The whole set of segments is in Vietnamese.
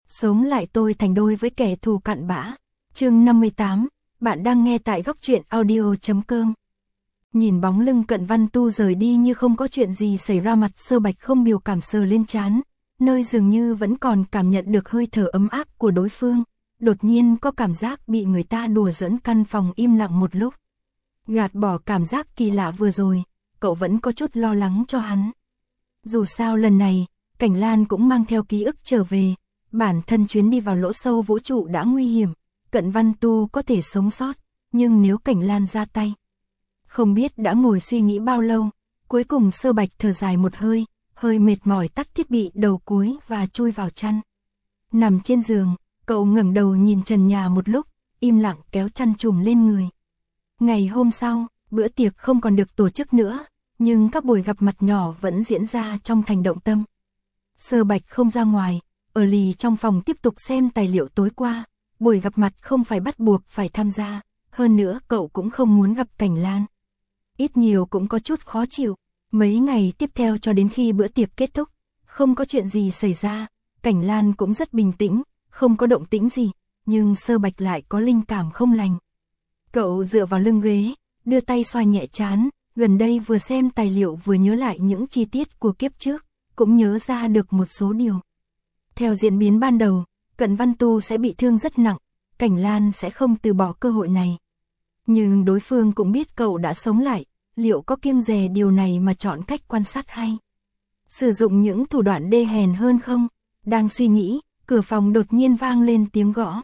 Sống lại tôi thành đôi với kẻ thù cặn bã. Chương 58, bạn đang nghe tại góc truyện audio.com. Nhìn bóng lưng Cận Văn Tu rời đi như không có chuyện gì xảy ra, mặt Sơ Bạch không biểu cảm sờ lên trán, nơi dường như vẫn còn cảm nhận được hơi thở ấm áp của đối phương. Đột nhiên có cảm giác bị người ta đùa giỡn, căn phòng im lặng một lúc. Gạt bỏ cảm giác kỳ lạ vừa rồi, cậu vẫn có chút lo lắng cho hắn. Dù sao lần này, Cảnh Lan cũng mang theo ký ức trở về, bản thân chuyến đi vào lỗ sâu vũ trụ đã nguy hiểm, Cận Văn Tu có thể sống sót, nhưng nếu Cảnh Lan ra tay. Không biết đã ngồi suy nghĩ bao lâu, cuối cùng Sơ Bạch thở dài một hơi mệt mỏi tắt thiết bị đầu cuối và chui vào chăn. Nằm trên giường, cậu ngẩng đầu nhìn trần nhà một lúc, im lặng kéo chăn trùm lên người. Ngày hôm sau, bữa tiệc không còn được tổ chức nữa, nhưng các buổi gặp mặt nhỏ vẫn diễn ra trong thành Động Tâm. Sơ Bạch không ra ngoài, ở lì trong phòng tiếp tục xem tài liệu tối qua. Buổi gặp mặt không phải bắt buộc phải tham gia, hơn nữa cậu cũng không muốn gặp Cảnh Lan. Ít nhiều cũng có chút khó chịu. Mấy ngày tiếp theo cho đến khi bữa tiệc kết thúc, không có chuyện gì xảy ra, Cảnh Lan cũng rất bình tĩnh, không có động tĩnh gì, nhưng Sơ Bạch lại có linh cảm không lành. Cậu dựa vào lưng ghế, đưa tay xoa nhẹ trán, gần đây vừa xem tài liệu vừa nhớ lại những chi tiết của kiếp trước, cũng nhớ ra được một số điều. Theo diễn biến ban đầu, Cận Văn Tu sẽ bị thương rất nặng, Cảnh Lan sẽ không từ bỏ cơ hội này. Nhưng đối phương cũng biết cậu đã sống lại, liệu có kiêng dè điều này mà chọn cách quan sát hay sử dụng những thủ đoạn đê hèn hơn không? Đang suy nghĩ, cửa phòng đột nhiên vang lên tiếng gõ.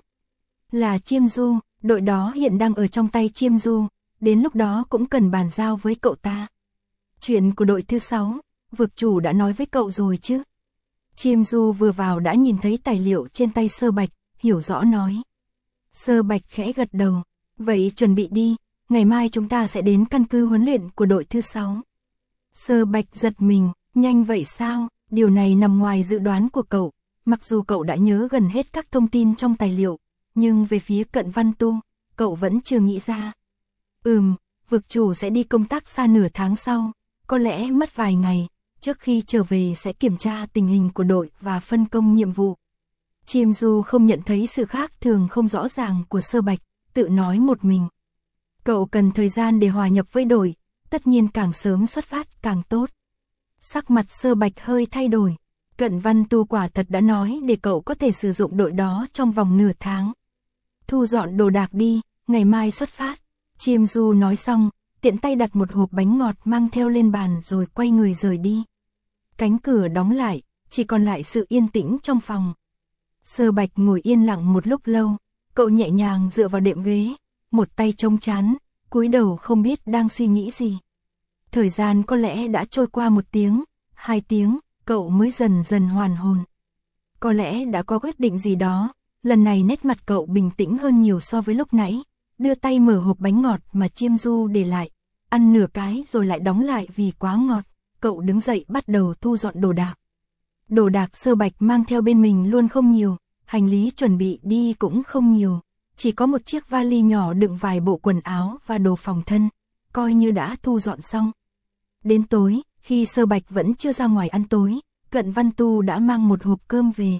Là Chiêm Du, đội đó hiện đang ở trong tay Chiêm Du, đến lúc đó cũng cần bàn giao với cậu ta. Chuyện của đội thứ 6, vực chủ đã nói với cậu rồi chứ? Chiêm Du vừa vào đã nhìn thấy tài liệu trên tay Sơ Bạch, hiểu rõ nói. Sơ Bạch khẽ gật đầu, vậy chuẩn bị đi, ngày mai chúng ta sẽ đến căn cứ huấn luyện của đội thứ 6. Sơ Bạch giật mình, nhanh vậy sao? Điều này nằm ngoài dự đoán của cậu, mặc dù cậu đã nhớ gần hết các thông tin trong tài liệu, nhưng về phía Cận Văn Tu, cậu vẫn chưa nghĩ ra. Vực chủ sẽ đi công tác xa nửa tháng sau, có lẽ mất vài ngày, trước khi trở về sẽ kiểm tra tình hình của đội và phân công nhiệm vụ. Chiêm Du không nhận thấy sự khác thường không rõ ràng của Sơ Bạch, tự nói một mình. Cậu cần thời gian để hòa nhập với đội, tất nhiên càng sớm xuất phát càng tốt. Sắc mặt Sơ Bạch hơi thay đổi, Cận Văn Tu quả thật đã nói để cậu có thể sử dụng đội đó trong vòng nửa tháng. Thu dọn đồ đạc đi, ngày mai xuất phát. Chiêm Du nói xong, tiện tay đặt một hộp bánh ngọt mang theo lên bàn rồi quay người rời đi. Cánh cửa đóng lại, chỉ còn lại sự yên tĩnh trong phòng. Sơ Bạch ngồi yên lặng một lúc lâu, cậu nhẹ nhàng dựa vào đệm ghế, một tay chống trán, cúi đầu không biết đang suy nghĩ gì. Thời gian có lẽ đã trôi qua 1 tiếng, 2 tiếng, cậu mới dần dần hoàn hồn. Có lẽ đã có quyết định gì đó, lần này nét mặt cậu bình tĩnh hơn nhiều so với lúc nãy, đưa tay mở hộp bánh ngọt mà Chiêm Du để lại, ăn nửa cái rồi lại đóng lại vì quá ngọt. Cậu đứng dậy bắt đầu thu dọn đồ đạc. Đồ đạc Sơ Bạch mang theo bên mình luôn không nhiều, hành lý chuẩn bị đi cũng không nhiều, chỉ có một chiếc vali nhỏ đựng vài bộ quần áo và đồ phòng thân, coi như đã thu dọn xong. Đến tối, khi Sơ Bạch vẫn chưa ra ngoài ăn tối, Cận Văn Tu đã mang một hộp cơm về.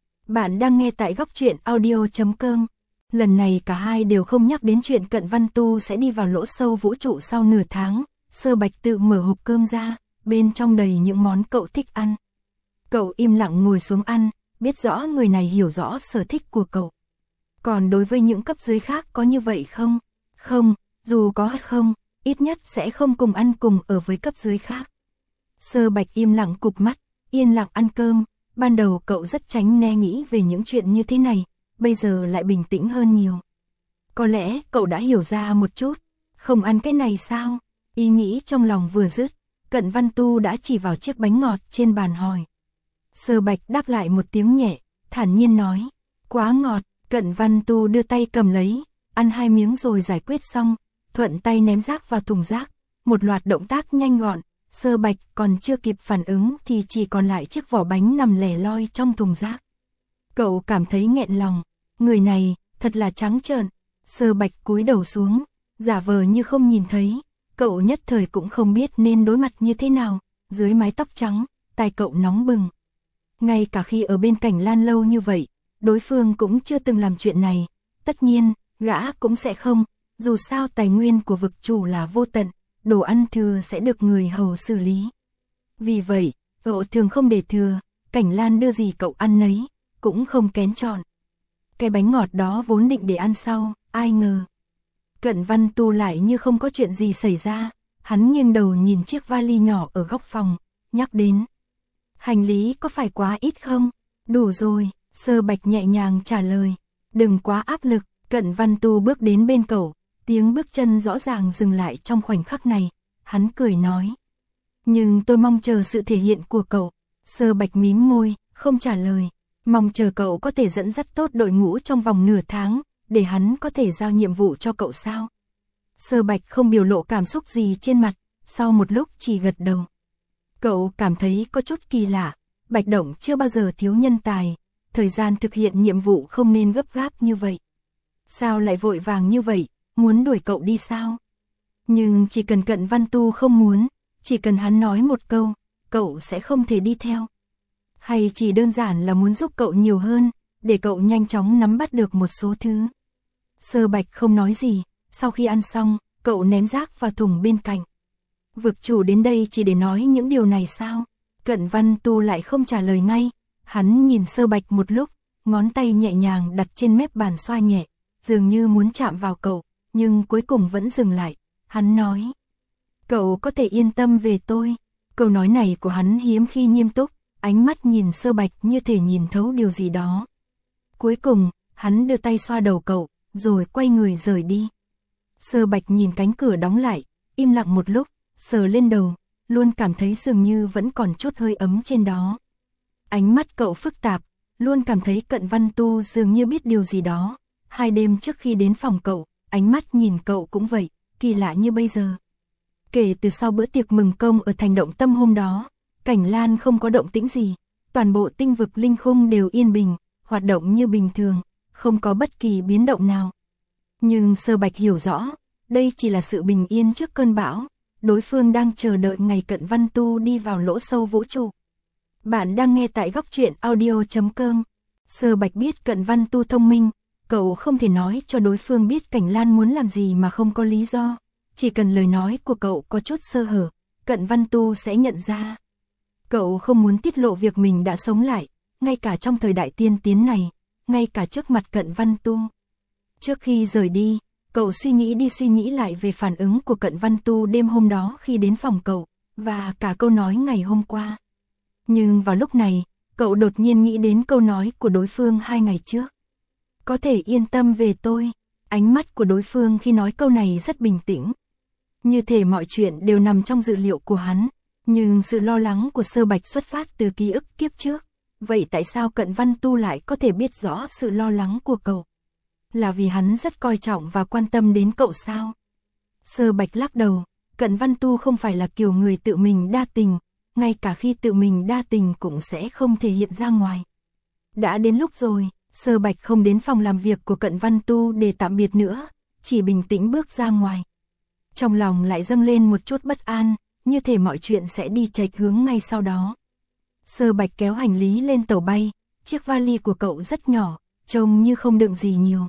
Bạn đang nghe tại góc truyện audio.com. Lần này cả hai đều không nhắc đến chuyện Cận Văn Tu sẽ đi vào lỗ sâu vũ trụ sau nửa tháng. Sơ Bạch tự mở hộp cơm ra, bên trong đầy những món cậu thích ăn. Cậu im lặng ngồi xuống ăn, biết rõ người này hiểu rõ sở thích của cậu. Còn đối với những cấp dưới khác có như vậy không? Không, dù có hay không, ít nhất sẽ không cùng ăn cùng ở với cấp dưới khác. Sơ Bạch im lặng cụp mắt, yên lặng ăn cơm. Ban đầu cậu rất tránh né nghĩ về những chuyện như thế này, bây giờ lại bình tĩnh hơn nhiều. Có lẽ cậu đã hiểu ra một chút, không ăn cái này sao? Ý nghĩ trong lòng vừa dứt, Cận Văn Tu đã chỉ vào chiếc bánh ngọt trên bàn hỏi. Sơ Bạch đáp lại một tiếng nhẹ, thản nhiên nói, quá ngọt. Cận Văn Tu đưa tay cầm lấy, ăn 2 miếng rồi giải quyết xong, thuận tay ném rác vào thùng rác, một loạt động tác nhanh gọn. Sơ Bạch còn chưa kịp phản ứng thì chỉ còn lại chiếc vỏ bánh nằm lẻ loi trong thùng rác. Cậu cảm thấy nghẹn lòng, người này thật là trắng trợn. Sơ Bạch cúi đầu xuống, giả vờ như không nhìn thấy. Cậu nhất thời cũng không biết nên đối mặt như thế nào, dưới mái tóc trắng, tai cậu nóng bừng. Ngay cả khi ở bên Cảnh Lan lâu như vậy, đối phương cũng chưa từng làm chuyện này, tất nhiên, gã cũng sẽ không, dù sao tài nguyên của vực chủ là vô tận, đồ ăn thừa sẽ được người hầu xử lý. Vì vậy, cậu thường không để thừa, Cảnh Lan đưa gì cậu ăn nấy, cũng không kén chọn. Cái bánh ngọt đó vốn định để ăn sau, ai ngờ. Cận Văn Tu lại như không có chuyện gì xảy ra, hắn nghiêng đầu nhìn chiếc vali nhỏ ở góc phòng, nhắc đến. Hành lý có phải quá ít không? Đủ rồi, Sơ Bạch nhẹ nhàng trả lời. Đừng quá áp lực, Cận Văn Tu bước đến bên cậu, tiếng bước chân rõ ràng dừng lại trong khoảnh khắc này, hắn cười nói. Nhưng tôi mong chờ sự thể hiện của cậu. Sơ Bạch mím môi, không trả lời. Mong chờ cậu có thể dẫn dắt tốt đội ngũ trong vòng nửa tháng, để hắn có thể giao nhiệm vụ cho cậu sao? Sơ Bạch không biểu lộ cảm xúc gì trên mặt, sau một lúc chỉ gật đầu. Cậu cảm thấy có chút kỳ lạ, Bạch Động chưa bao giờ thiếu nhân tài, thời gian thực hiện nhiệm vụ không nên gấp gáp như vậy. Sao lại vội vàng như vậy, muốn đuổi cậu đi sao? Nhưng chỉ cần Cận Văn Tu không muốn, chỉ cần hắn nói một câu, cậu sẽ không thể đi theo. Hay chỉ đơn giản là muốn giúp cậu nhiều hơn, để cậu nhanh chóng nắm bắt được một số thứ. Sơ Bạch không nói gì, sau khi ăn xong, cậu ném rác vào thùng bên cạnh. Vực chủ đến đây chỉ để nói những điều này sao? Cận Văn Tu lại không trả lời ngay, hắn nhìn Sơ Bạch một lúc, ngón tay nhẹ nhàng đặt trên mép bàn xoa nhẹ, dường như muốn chạm vào cậu, nhưng cuối cùng vẫn dừng lại. Hắn nói, cậu có thể yên tâm về tôi. Câu nói này của hắn hiếm khi nghiêm túc, ánh mắt nhìn Sơ Bạch như thể nhìn thấu điều gì đó. Cuối cùng, hắn đưa tay xoa đầu cậu, rồi quay người rời đi. Sơ Bạch nhìn cánh cửa đóng lại, im lặng một lúc, sờ lên đầu, luôn cảm thấy dường như vẫn còn chút hơi ấm trên đó. Ánh mắt cậu phức tạp, luôn cảm thấy Cận Văn Tu dường như biết điều gì đó. 2 đêm trước khi đến phòng cậu, ánh mắt nhìn cậu cũng vậy, kỳ lạ như bây giờ. Kể từ sau bữa tiệc mừng công ở thành Động Tâm hôm đó, Cảnh Lan không có động tĩnh gì, toàn bộ tinh vực linh khung đều yên bình, hoạt động như bình thường, không có bất kỳ biến động nào. Nhưng Sơ Bạch hiểu rõ, đây chỉ là sự bình yên trước cơn bão, đối phương đang chờ đợi ngày Cận Văn Tu đi vào lỗ sâu vũ trụ. Bạn đang nghe tại góc truyện audio.com. Sơ Bạch biết Cận Văn Tu thông minh, cậu không thể nói cho đối phương biết Cảnh Lan muốn làm gì mà không có lý do. Chỉ cần lời nói của cậu có chút sơ hở, Cận Văn Tu sẽ nhận ra. Cậu không muốn tiết lộ việc mình đã sống lại, ngay cả trong thời đại tiên tiến này, ngay cả trước mặt Cận Văn Tu. Trước khi rời đi, cậu suy nghĩ đi suy nghĩ lại về phản ứng của Cận Văn Tu đêm hôm đó khi đến phòng cậu, và cả câu nói ngày hôm qua. Nhưng vào lúc này, cậu đột nhiên nghĩ đến câu nói của đối phương 2 ngày trước. Có thể yên tâm về tôi. Ánh mắt của đối phương khi nói câu này rất bình tĩnh. Như thể mọi chuyện đều nằm trong dự liệu của hắn. Nhưng sự lo lắng của Sơ Bạch xuất phát từ ký ức kiếp trước. Vậy tại sao Cận Văn Tu lại có thể biết rõ sự lo lắng của cậu? Là vì hắn rất coi trọng và quan tâm đến cậu sao? Sơ Bạch lắc đầu, Cận Văn Tu không phải là kiểu người tự mình đa tình, ngay cả khi tự mình đa tình cũng sẽ không thể hiện ra ngoài. Đã đến lúc rồi, Sơ Bạch không đến phòng làm việc của Cận Văn Tu để tạm biệt nữa, chỉ bình tĩnh bước ra ngoài. Trong lòng lại dâng lên một chút bất an, như thể mọi chuyện sẽ đi chệch hướng ngay sau đó. Sơ Bạch kéo hành lý lên tàu bay, chiếc vali của cậu rất nhỏ, trông như không đựng gì nhiều.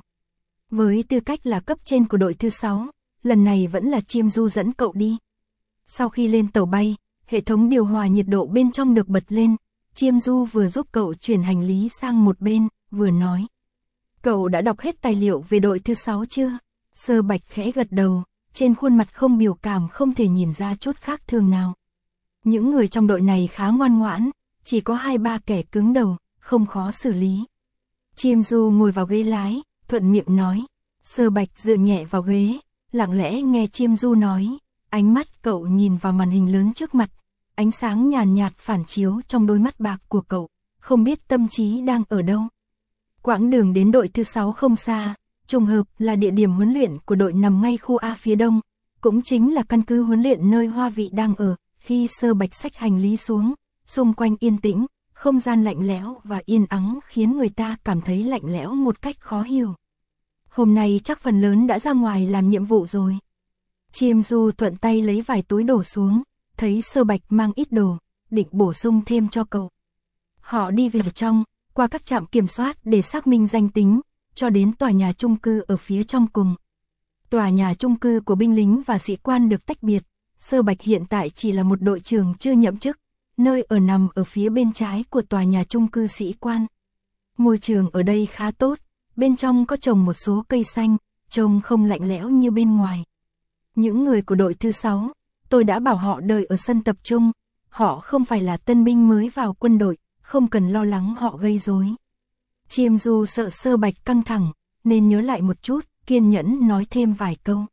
Với tư cách là cấp trên của đội thứ 6, lần này vẫn là Chiêm Du dẫn cậu đi. Sau khi lên tàu bay, hệ thống điều hòa nhiệt độ bên trong được bật lên, Chiêm Du vừa giúp cậu chuyển hành lý sang một bên, vừa nói. Cậu đã đọc hết tài liệu về đội thứ 6 chưa? Sơ Bạch khẽ gật đầu, trên khuôn mặt không biểu cảm, không thể nhìn ra chút khác thường nào. Những người trong đội này khá ngoan ngoãn, chỉ có 2-3 kẻ cứng đầu, không khó xử lý. Chiêm Du ngồi vào ghế lái, thuận miệng nói. Sơ Bạch dựa nhẹ vào ghế, lặng lẽ nghe Chiêm Du nói. Ánh mắt cậu nhìn vào màn hình lớn trước mặt, ánh sáng nhàn nhạt phản chiếu trong đôi mắt bạc của cậu, không biết tâm trí đang ở đâu. Quãng đường đến đội thứ 6 không xa, trùng hợp là địa điểm huấn luyện của đội nằm ngay khu A phía đông, cũng chính là căn cứ huấn luyện nơi Hoa Vị đang ở. Khi Sơ Bạch xách hành lý xuống, xung quanh yên tĩnh, không gian lạnh lẽo và yên ắng khiến người ta cảm thấy lạnh lẽo một cách khó hiểu. Hôm nay chắc phần lớn đã ra ngoài làm nhiệm vụ rồi. Chiêm Du thuận tay lấy vài túi đổ xuống, thấy Sơ Bạch mang ít đồ, định bổ sung thêm cho cậu. Họ đi về trong, qua các trạm kiểm soát để xác minh danh tính, cho đến tòa nhà chung cư ở phía trong cùng. Tòa nhà chung cư của binh lính và sĩ quan được tách biệt, Sơ Bạch hiện tại chỉ là một đội trưởng chưa nhậm chức, nơi ở nằm ở phía bên trái của tòa nhà chung cư sĩ quan. Môi trường ở đây khá tốt, bên trong có trồng một số cây xanh, trông không lạnh lẽo như bên ngoài. Những người của đội thứ 6, tôi đã bảo họ đợi ở sân tập trung, họ không phải là tân binh mới vào quân đội, không cần lo lắng họ gây rối. Chiêm Du sợ Sơ Bạch căng thẳng, nên nhớ lại một chút, kiên nhẫn nói thêm vài câu.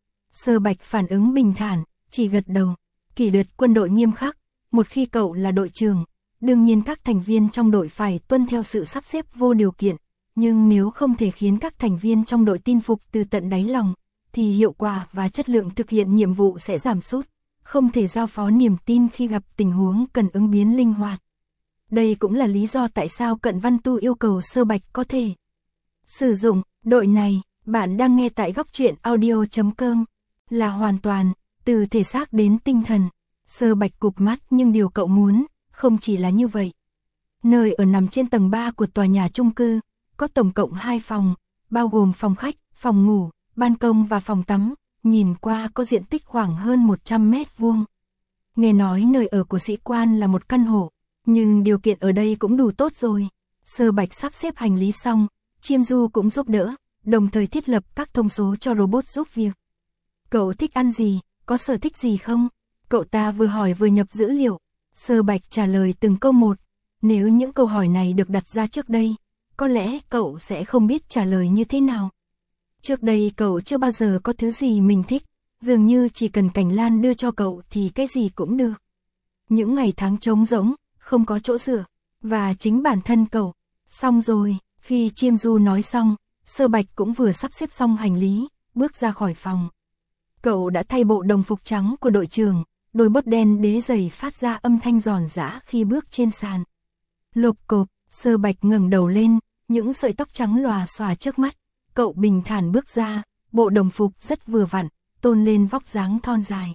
Sơ Bạch phản ứng bình thản, chỉ gật đầu. Kỷ luật quân đội nghiêm khắc, một khi cậu là đội trưởng, đương nhiên các thành viên trong đội phải tuân theo sự sắp xếp vô điều kiện, nhưng nếu không thể khiến các thành viên trong đội tin phục từ tận đáy lòng, thì hiệu quả và chất lượng thực hiện nhiệm vụ sẽ giảm sút, không thể giao phó niềm tin khi gặp tình huống cần ứng biến linh hoạt. Đây cũng là lý do tại sao Cận Văn Tu yêu cầu Sơ Bạch có thể sử dụng đội này. Bạn đang nghe tại góc truyện audio.com, là hoàn toàn, từ thể xác đến tinh thần. Sơ Bạch cụp mắt, nhưng điều cậu muốn, không chỉ là như vậy. Nơi ở nằm trên tầng 3 của tòa nhà chung cư, có tổng cộng 2 phòng, bao gồm phòng khách, phòng ngủ, ban công và phòng tắm, nhìn qua có diện tích khoảng hơn 100 mét vuông. Nghe nói nơi ở của sĩ quan là một căn hộ, nhưng điều kiện ở đây cũng đủ tốt rồi. Sơ Bạch sắp xếp hành lý xong, Chiêm Du cũng giúp đỡ, đồng thời thiết lập các thông số cho robot giúp việc. Cậu thích ăn gì, có sở thích gì không? Cậu ta vừa hỏi vừa nhập dữ liệu. Sơ Bạch trả lời từng câu một. Nếu những câu hỏi này được đặt ra trước đây, có lẽ cậu sẽ không biết trả lời như thế nào. Trước đây cậu chưa bao giờ có thứ gì mình thích, dường như chỉ cần Cảnh Lan đưa cho cậu thì cái gì cũng được. Những ngày tháng trống rỗng, không có chỗ dựa, và chính bản thân cậu. Xong rồi, khi Chiêm Du nói xong, Sơ Bạch cũng vừa sắp xếp xong hành lý, bước ra khỏi phòng. Cậu đã thay bộ đồng phục trắng của đội trưởng, đôi bốt đen đế giày phát ra âm thanh giòn giã khi bước trên sàn. Lộp cộp, Sơ Bạch ngẩng đầu lên, những sợi tóc trắng lòa xòa trước mắt. Cậu bình thản bước ra, bộ đồng phục rất vừa vặn, tôn lên vóc dáng thon dài.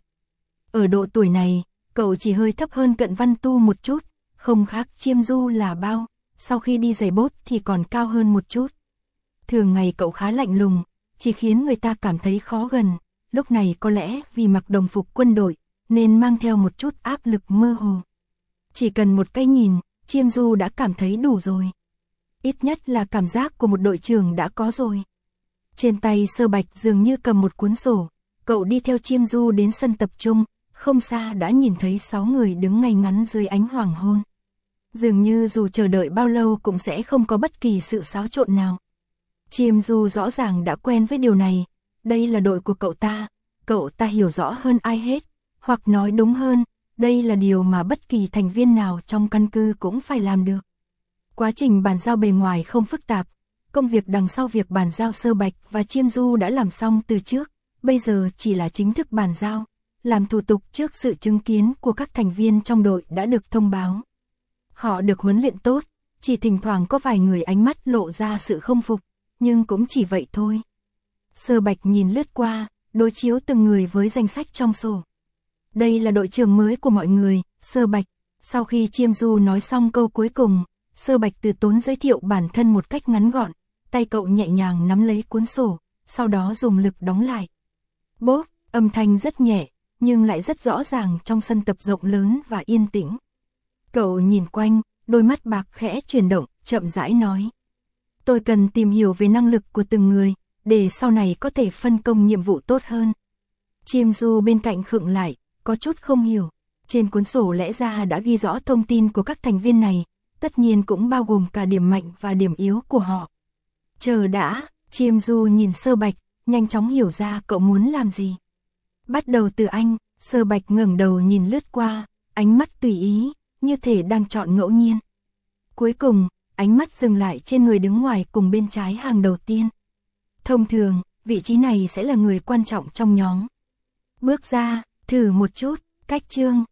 Ở độ tuổi này, cậu chỉ hơi thấp hơn Cận Văn Tu một chút, không khác Chiêm Du là bao, sau khi đi giày bốt thì còn cao hơn một chút. Thường ngày cậu khá lạnh lùng, chỉ khiến người ta cảm thấy khó gần, lúc này có lẽ vì mặc đồng phục quân đội, nên mang theo một chút áp lực mơ hồ. Chỉ cần một cái nhìn, Chiêm Du đã cảm thấy đủ rồi. Ít nhất là cảm giác của một đội trưởng đã có rồi. Trên tay Sơ Bạch dường như cầm một cuốn sổ, cậu đi theo Chiêm Du đến sân tập trung, không xa đã nhìn thấy 6 người đứng ngay ngắn dưới ánh hoàng hôn. Dường như dù chờ đợi bao lâu cũng sẽ không có bất kỳ sự xáo trộn nào. Chiêm Du rõ ràng đã quen với điều này, đây là đội của cậu ta hiểu rõ hơn ai hết, hoặc nói đúng hơn, đây là điều mà bất kỳ thành viên nào trong căn cứ cũng phải làm được. Quá trình bàn giao bề ngoài không phức tạp, công việc đằng sau việc bàn giao Sơ Bạch và Chiêm Du đã làm xong từ trước, bây giờ chỉ là chính thức bàn giao, làm thủ tục trước sự chứng kiến của các thành viên trong đội đã được thông báo. Họ được huấn luyện tốt, chỉ thỉnh thoảng có vài người ánh mắt lộ ra sự không phục, nhưng cũng chỉ vậy thôi. Sơ Bạch nhìn lướt qua, đối chiếu từng người với danh sách trong sổ. Đây là đội trưởng mới của mọi người, Sơ Bạch. Sau khi Chiêm Du nói xong câu cuối cùng, Sơ Bạch từ tốn giới thiệu bản thân một cách ngắn gọn, tay cậu nhẹ nhàng nắm lấy cuốn sổ, sau đó dùng lực đóng lại. Bốp, âm thanh rất nhẹ, nhưng lại rất rõ ràng trong sân tập rộng lớn và yên tĩnh. Cậu nhìn quanh, đôi mắt bạc khẽ chuyển động, chậm rãi nói. Tôi cần tìm hiểu về năng lực của từng người, để sau này có thể phân công nhiệm vụ tốt hơn. Chiêm Du bên cạnh khựng lại, có chút không hiểu. Trên cuốn sổ lẽ ra đã ghi rõ thông tin của các thành viên này, tất nhiên cũng bao gồm cả điểm mạnh và điểm yếu của họ. Chờ đã, Chiêm Du nhìn Sơ Bạch, nhanh chóng hiểu ra cậu muốn làm gì. Bắt đầu từ anh, Sơ Bạch ngẩng đầu nhìn lướt qua, ánh mắt tùy ý, như thể đang chọn ngẫu nhiên. Cuối cùng, ánh mắt dừng lại trên người đứng ngoài cùng bên trái hàng đầu tiên. Thông thường, vị trí này sẽ là người quan trọng trong nhóm. Bước ra, thử một chút, cách chương.